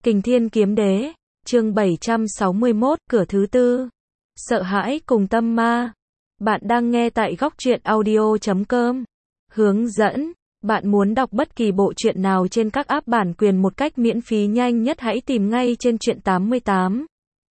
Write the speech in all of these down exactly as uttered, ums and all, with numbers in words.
Kình Thiên Kiếm Đế, chương bảy trăm sáu mươi mốt, cửa thứ tư. Sợ hãi cùng tâm ma. Bạn đang nghe tại góc truyện audio chấm com. Hướng dẫn, bạn muốn đọc bất kỳ bộ truyện nào trên các app bản quyền một cách miễn phí nhanh nhất hãy tìm ngay trên truyện tám mươi tám.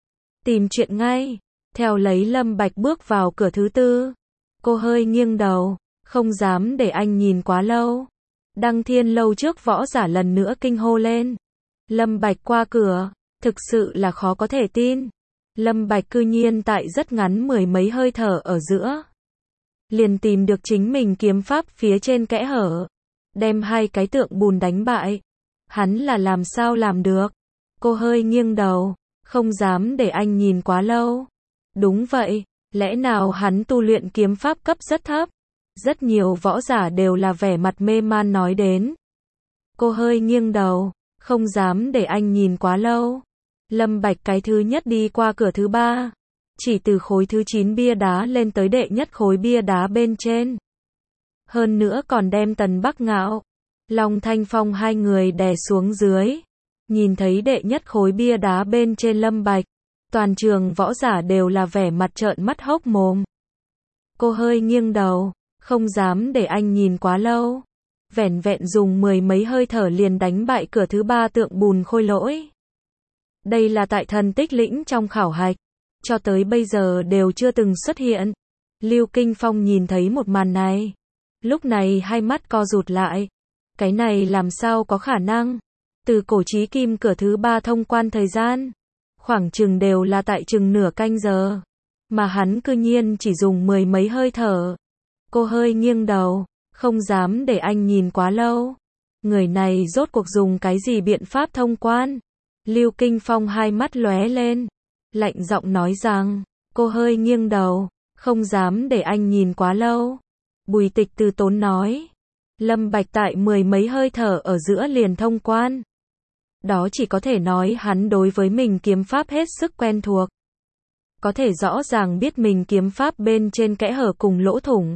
Tìm truyện ngay. Theo lấy Lâm Bạch bước vào cửa thứ tư. Cô hơi nghiêng đầu, không dám để anh nhìn quá lâu. Đăng Thiên Lâu trước võ giả lần nữa kinh hô lên. Lâm Bạch qua cửa, thực sự là khó có thể tin. Lâm Bạch cư nhiên tại rất ngắn mười mấy hơi thở ở giữa, liền tìm được chính mình kiếm pháp phía trên kẽ hở, đem hai cái tượng bùn đánh bại. Hắn là làm sao làm được? Cô hơi nghiêng đầu, không dám để anh nhìn quá lâu. Đúng vậy, lẽ nào hắn tu luyện kiếm pháp cấp rất thấp? Rất nhiều võ giả đều là vẻ mặt mê man nói đến. Cô hơi nghiêng đầu, không dám để anh nhìn quá lâu. Lâm Bạch cái thứ nhất đi qua cửa thứ ba, chỉ từ khối thứ chín bia đá lên tới đệ nhất khối bia đá bên trên. Hơn nữa còn đem Tần Bắc Ngạo, Long Thanh Phong hai người đè xuống dưới. Nhìn thấy đệ nhất khối bia đá bên trên Lâm Bạch, toàn trường võ giả đều là vẻ mặt trợn mắt hốc mồm. Cô hơi nghiêng đầu, không dám để anh nhìn quá lâu. Vẻn vẹn dùng mười mấy hơi thở liền đánh bại cửa thứ ba tượng bùn khôi lỗi. Đây là tại thần tích lĩnh trong khảo hạch, cho tới bây giờ đều chưa từng xuất hiện. Lưu Kinh Phong nhìn thấy một màn này, lúc này hai mắt co rụt lại. Cái này làm sao có khả năng? Từ cổ chí kim cửa thứ ba thông quan thời gian, khoảng chừng đều là tại chừng nửa canh giờ, mà hắn cư nhiên chỉ dùng mười mấy hơi thở. Cô hơi nghiêng đầu, không dám để anh nhìn quá lâu. Người này rốt cuộc dùng cái gì biện pháp thông quan? Lưu Kinh Phong hai mắt lóe lên, lạnh giọng nói rằng. Cô hơi nghiêng đầu, không dám để anh nhìn quá lâu. Bùi Tịch từ tốn nói. Lâm Bạch tại mười mấy hơi thở ở giữa liền thông quan. Đó chỉ có thể nói hắn đối với mình kiếm pháp hết sức quen thuộc. Có thể rõ ràng biết mình kiếm pháp bên trên kẽ hở cùng lỗ thủng.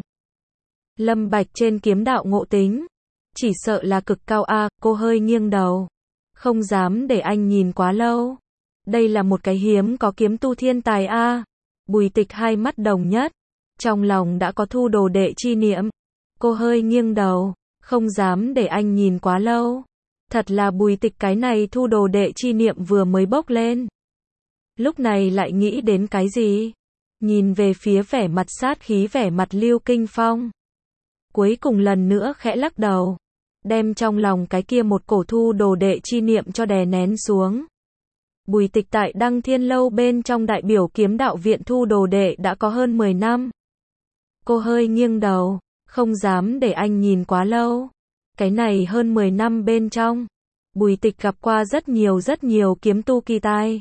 Lâm Bạch trên kiếm đạo ngộ tính, chỉ sợ là cực cao a. Cô hơi nghiêng đầu, không dám để anh nhìn quá lâu. Đây là một cái hiếm có kiếm tu thiên tài a. Bùi Tịch hai mắt đồng nhất, trong lòng đã có thu đồ đệ chi niệm. Cô hơi nghiêng đầu, không dám để anh nhìn quá lâu. Thật là Bùi Tịch cái này thu đồ đệ chi niệm vừa mới bốc lên, lúc này lại nghĩ đến cái gì? Nhìn về phía vẻ mặt sát khí vẻ mặt Lưu Kinh Phong, cuối cùng lần nữa khẽ lắc đầu, đem trong lòng cái kia một cổ thu đồ đệ chi niệm cho đè nén xuống. Bùi Tịch tại Đăng Thiên Lâu bên trong đại biểu kiếm đạo viện thu đồ đệ đã có hơn mười năm. Cô hơi nghiêng đầu, không dám để anh nhìn quá lâu. Cái này hơn mười năm bên trong, Bùi Tịch gặp qua rất nhiều rất nhiều kiếm tu kỳ tài.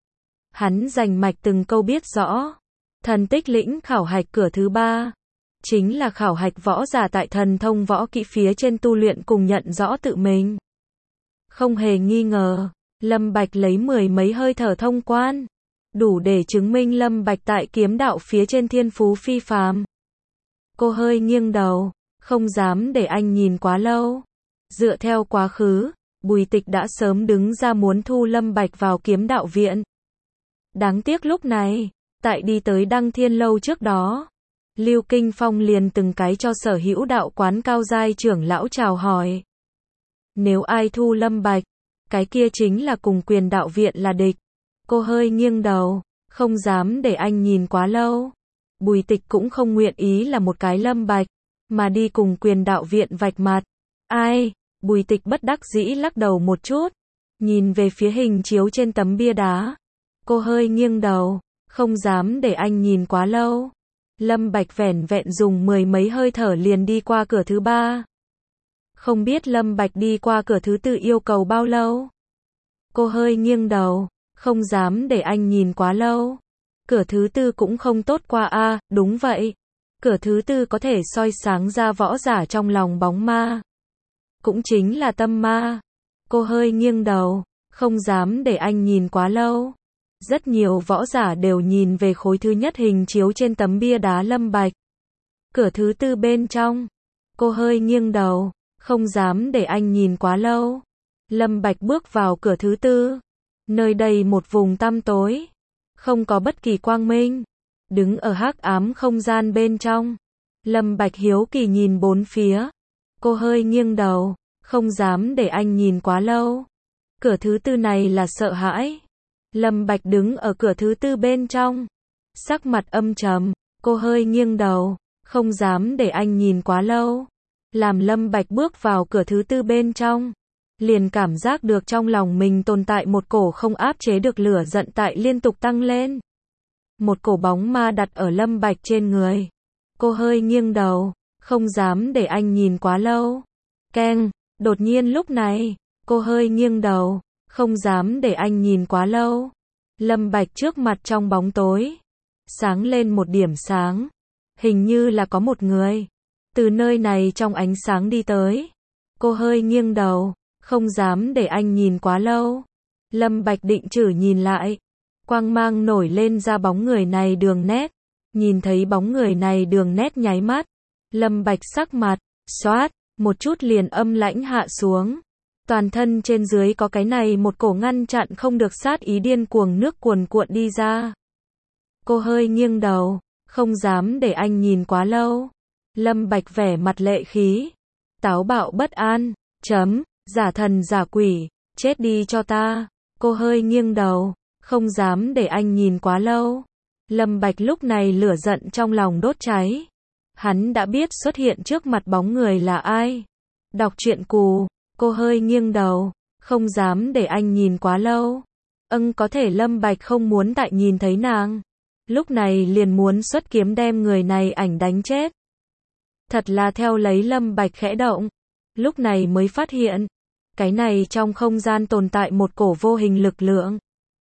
Hắn rành mạch từng câu biết rõ. Thần tích lĩnh khảo hạch cửa thứ ba, chính là khảo hạch võ giả tại thần thông võ kỹ phía trên tu luyện cùng nhận rõ tự mình. Không hề nghi ngờ, Lâm Bạch lấy mười mấy hơi thở thông quan, đủ để chứng minh Lâm Bạch tại kiếm đạo phía trên thiên phú phi phàm. Cô hơi nghiêng đầu, không dám để anh nhìn quá lâu. Dựa theo quá khứ, Bùi Tịch đã sớm đứng ra muốn thu Lâm Bạch vào kiếm đạo viện. Đáng tiếc lúc này, tại đi tới Đăng Thiên Lâu trước đó, Lưu Kinh Phong liền từng cái cho sở hữu đạo quán cao giai trưởng lão chào hỏi. Nếu ai thu Lâm Bạch, cái kia chính là cùng quyền đạo viện là địch. Cô hơi nghiêng đầu, không dám để anh nhìn quá lâu. Bùi Tịch cũng không nguyện ý là một cái Lâm Bạch, mà đi cùng quyền đạo viện vạch mặt. Ai? Bùi Tịch bất đắc dĩ lắc đầu một chút, nhìn về phía hình chiếu trên tấm bia đá. Cô hơi nghiêng đầu, không dám để anh nhìn quá lâu. Lâm Bạch vẻn vẹn dùng mười mấy hơi thở liền đi qua cửa thứ ba. Không biết Lâm Bạch đi qua cửa thứ tư yêu cầu bao lâu? Cô hơi nghiêng đầu, không dám để anh nhìn quá lâu. Cửa thứ tư cũng không tốt qua a. À, đúng vậy. Cửa thứ tư có thể soi sáng ra võ giả trong lòng bóng ma, cũng chính là tâm ma. Cô hơi nghiêng đầu, không dám để anh nhìn quá lâu. Rất nhiều võ giả đều nhìn về khối thứ nhất hình chiếu trên tấm bia đá Lâm Bạch. Cửa thứ tư bên trong, cô hơi nghiêng đầu, không dám để anh nhìn quá lâu. Lâm Bạch bước vào cửa thứ tư. Nơi đây một vùng tăm tối, không có bất kỳ quang minh. Đứng ở hắc ám không gian bên trong, Lâm Bạch hiếu kỳ nhìn bốn phía. Cô hơi nghiêng đầu, không dám để anh nhìn quá lâu. Cửa thứ tư này là sợ hãi. Lâm Bạch đứng ở cửa thứ tư bên trong, sắc mặt âm trầm. Cô hơi nghiêng đầu, không dám để anh nhìn quá lâu. Làm Lâm Bạch bước vào cửa thứ tư bên trong, liền cảm giác được trong lòng mình tồn tại một cổ không áp chế được lửa giận tại liên tục tăng lên. Một cổ bóng ma đặt ở Lâm Bạch trên người. Cô hơi nghiêng đầu, không dám để anh nhìn quá lâu. Keng, đột nhiên lúc này, cô hơi nghiêng đầu, không dám để anh nhìn quá lâu. Lâm Bạch trước mặt trong bóng tối, sáng lên một điểm sáng. Hình như là có một người từ nơi này trong ánh sáng đi tới. Cô hơi nghiêng đầu, không dám để anh nhìn quá lâu. Lâm Bạch định chử nhìn lại. Quang mang nổi lên ra bóng người này đường nét. Nhìn thấy bóng người này đường nét nháy mắt, Lâm Bạch sắc mặt, xoát, một chút liền âm lãnh hạ xuống. Toàn thân trên dưới có cái này một cổ ngăn chặn không được sát ý điên cuồng nước cuồn cuộn đi ra. Cô hơi nghiêng đầu, không dám để anh nhìn quá lâu. Lâm Bạch vẻ mặt lệ khí, táo bạo bất an, chấm, giả thần giả quỷ, chết đi cho ta. Cô hơi nghiêng đầu, không dám để anh nhìn quá lâu. Lâm Bạch lúc này lửa giận trong lòng đốt cháy. Hắn đã biết xuất hiện trước mặt bóng người là ai. Đọc truyện cù, cô hơi nghiêng đầu, không dám để anh nhìn quá lâu. Âng có thể Lâm Bạch không muốn tại nhìn thấy nàng. Lúc này liền muốn xuất kiếm đem người này ảnh đánh chết. Thật là theo lấy Lâm Bạch khẽ động. Lúc này mới phát hiện, cái này trong không gian tồn tại một cổ vô hình lực lượng.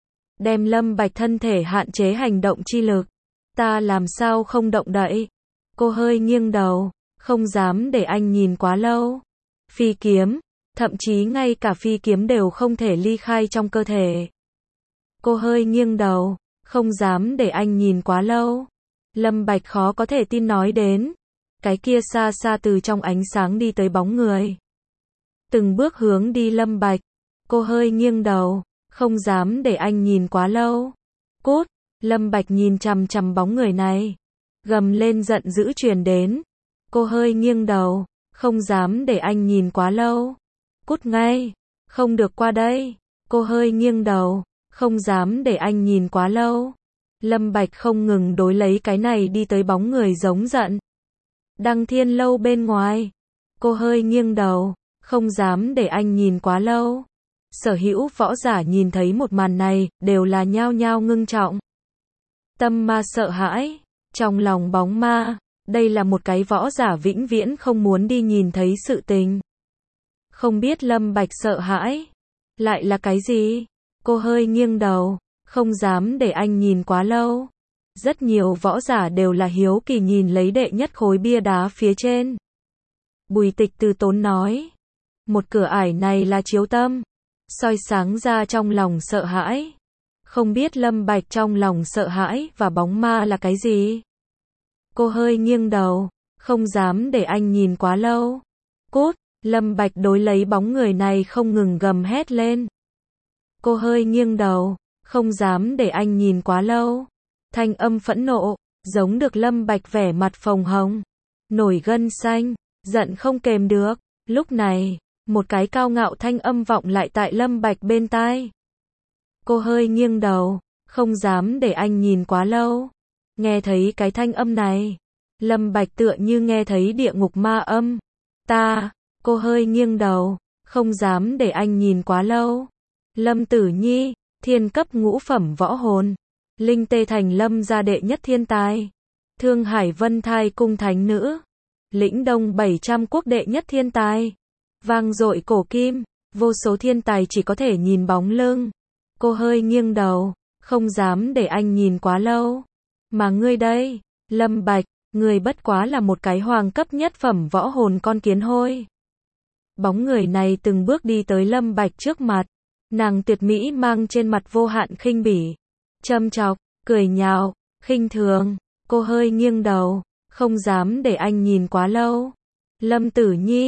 Đem Lâm Bạch thân thể hạn chế hành động chi lực. Ta làm sao không động đậy? Cô hơi nghiêng đầu, không dám để anh nhìn quá lâu. Phi kiếm, thậm chí ngay cả phi kiếm đều không thể ly khai trong cơ thể. Cô hơi nghiêng đầu, không dám để anh nhìn quá lâu. Lâm Bạch khó có thể tin nói đến. Cái kia xa xa từ trong ánh sáng đi tới bóng người. Từng bước hướng đi Lâm Bạch. Cô hơi nghiêng đầu, không dám để anh nhìn quá lâu. Cút, Lâm Bạch nhìn chằm chằm bóng người này. Gầm lên giận dữ truyền đến. Cô hơi nghiêng đầu, không dám để anh nhìn quá lâu. Cút ngay, không được qua đây. Cô hơi nghiêng đầu, không dám để anh nhìn quá lâu. Lâm Bạch không ngừng đối lấy cái này đi tới bóng người giống giận. Đăng Thiên Lâu bên ngoài. Cô hơi nghiêng đầu, không dám để anh nhìn quá lâu. Sở hữu võ giả nhìn thấy một màn này, đều là nhao nhao ngưng trọng. Tâm ma sợ hãi, trong lòng bóng ma, đây là một cái võ giả vĩnh viễn không muốn đi nhìn thấy sự tình. Không biết Lâm Bạch sợ hãi, lại là cái gì? Cô hơi nghiêng đầu, không dám để anh nhìn quá lâu. Rất nhiều võ giả đều là hiếu kỳ nhìn lấy đệ nhất khối bia đá phía trên. Bùi Tịch từ tốn nói, một cửa ải này là chiếu tâm, soi sáng ra trong lòng sợ hãi. Không biết Lâm Bạch trong lòng sợ hãi và bóng ma là cái gì? Cô hơi nghiêng đầu, không dám để anh nhìn quá lâu. Cút, Lâm Bạch đối lấy bóng người này không ngừng gầm hét lên. Cô hơi nghiêng đầu, không dám để anh nhìn quá lâu. Thanh âm phẫn nộ, giống được Lâm Bạch vẻ mặt phồng hồng, nổi gân xanh, giận không kềm được. Lúc này, một cái cao ngạo thanh âm vọng lại tại Lâm Bạch bên tai. Cô hơi nghiêng đầu, không dám để anh nhìn quá lâu. Nghe thấy cái thanh âm này, Lâm Bạch tựa như nghe thấy địa ngục ma âm. Ta, cô hơi nghiêng đầu, không dám để anh nhìn quá lâu. Lâm Tử Nhi, thiên cấp ngũ phẩm võ hồn. Linh Tê Thành Lâm gia đệ nhất thiên tài. Thương Hải Vân Thai cung thánh nữ. Lĩnh Đông bảy trăm quốc đệ nhất thiên tài. Vang dội cổ kim, vô số thiên tài chỉ có thể nhìn bóng lưng. Cô hơi nghiêng đầu, không dám để anh nhìn quá lâu. Mà ngươi đây, Lâm Bạch, ngươi bất quá là một cái hoàng cấp nhất phẩm võ hồn con kiến hôi. Bóng người này từng bước đi tới Lâm Bạch trước mặt. Nàng tuyệt mỹ mang trên mặt vô hạn khinh bỉ, châm chọc, cười nhạo, khinh thường. Cô hơi nghiêng đầu, không dám để anh nhìn quá lâu. Lâm Tử Nhi,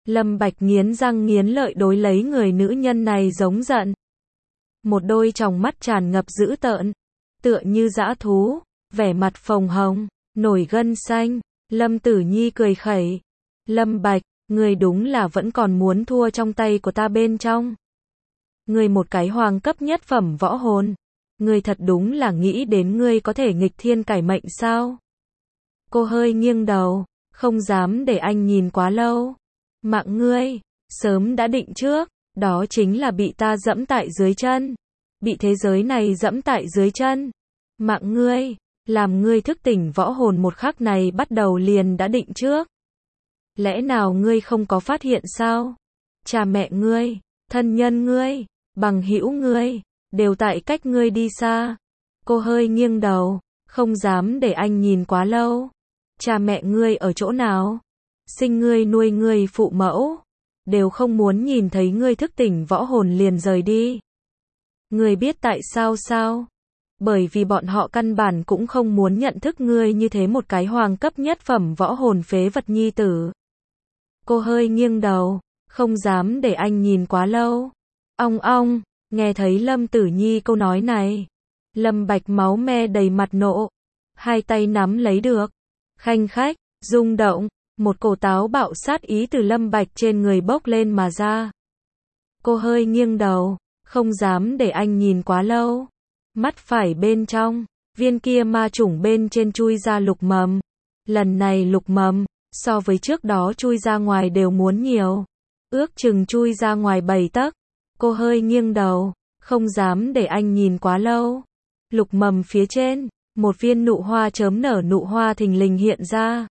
Lâm Bạch nghiến răng nghiến lợi đối lấy người nữ nhân này giống giận. Một đôi tròng mắt tràn ngập dữ tợn, tựa như dã thú, vẻ mặt phồng hồng, nổi gân xanh. Lâm Tử Nhi cười khẩy. Lâm Bạch, ngươi đúng là vẫn còn muốn thua trong tay của ta bên trong. Ngươi một cái hoàng cấp nhất phẩm võ hồn. Ngươi thật đúng là nghĩ đến ngươi có thể nghịch thiên cải mệnh sao? Cô hơi nghiêng đầu, không dám để anh nhìn quá lâu. Mạng ngươi, sớm đã định trước, đó chính là bị ta dẫm tại dưới chân. Bị thế giới này dẫm tại dưới chân. Mạng ngươi, làm ngươi thức tỉnh võ hồn một khắc này bắt đầu liền đã định trước. Lẽ nào ngươi không có phát hiện sao? Cha mẹ ngươi, thân nhân ngươi, bằng hữu ngươi, đều tại cách ngươi đi xa. Cô hơi nghiêng đầu, không dám để anh nhìn quá lâu. Cha mẹ ngươi ở chỗ nào? Sinh ngươi nuôi ngươi phụ mẫu, đều không muốn nhìn thấy ngươi thức tỉnh võ hồn liền rời đi. Ngươi biết tại sao sao? Bởi vì bọn họ căn bản cũng không muốn nhận thức ngươi như thế một cái hoàng cấp nhất phẩm võ hồn phế vật nhi tử. Cô hơi nghiêng đầu, không dám để anh nhìn quá lâu. Ong ong, nghe thấy Lâm Tử Nhi câu nói này. Lâm Bạch máu me đầy mặt nộ, hai tay nắm lấy được. Khanh khách, rung động, một cổ táo bạo sát ý từ Lâm Bạch trên người bốc lên mà ra. Cô hơi nghiêng đầu, không dám để anh nhìn quá lâu. Mắt phải bên trong, viên kia ma chủng bên trên chui ra lục mầm. Lần này lục mầm, so với trước đó chui ra ngoài đều muốn nhiều. Ước chừng chui ra ngoài bảy tấc. Cô hơi nghiêng đầu, không dám để anh nhìn quá lâu. Lục mầm phía trên, một viên nụ hoa chớm nở nụ hoa thình lình hiện ra.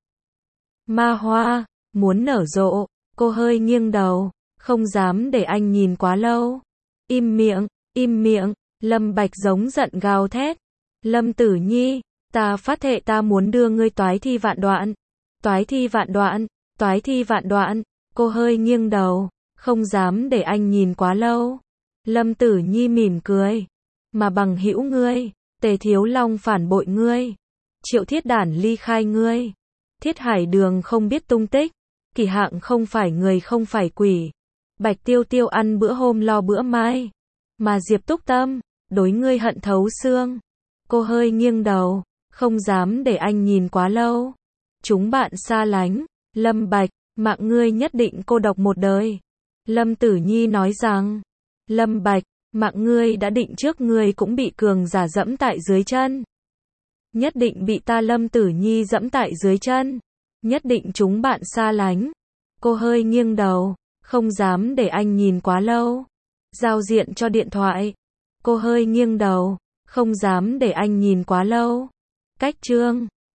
Ma hoa, muốn nở rộ. Cô hơi nghiêng đầu, không dám để anh nhìn quá lâu. Im miệng, im miệng. Lâm Bạch giống giận gào thét. Lâm Tử Nhi, ta phát thệ ta muốn đưa ngươi toái thi vạn đoạn. Toái thi vạn đoạn, toái thi vạn đoạn. Cô hơi nghiêng đầu, không dám để anh nhìn quá lâu. Lâm Tử Nhi mỉm cười. Mà bằng hữu ngươi, Tề Thiếu Long phản bội ngươi. Triệu Thiết Đản ly khai ngươi. Thiết Hải Đường không biết tung tích. Kỳ Hạng không phải người không phải quỷ. Bạch Tiêu Tiêu ăn bữa hôm lo bữa mai. Mà Diệp Túc Tâm, đối ngươi hận thấu xương. Cô hơi nghiêng đầu, không dám để anh nhìn quá lâu. Chúng bạn xa lánh. Lâm Bạch, mạng ngươi nhất định cô độc một đời. Lâm Tử Nhi nói rằng. Lâm Bạch, mạng ngươi đã định trước ngươi cũng bị cường giả dẫm tại dưới chân. Nhất định bị ta Lâm Tử Nhi dẫm tại dưới chân. Nhất định chúng bạn xa lánh. Cô hơi nghiêng đầu, không dám để anh nhìn quá lâu. Giao diện cho điện thoại. Cô hơi nghiêng đầu, không dám để anh nhìn quá lâu. Cách chương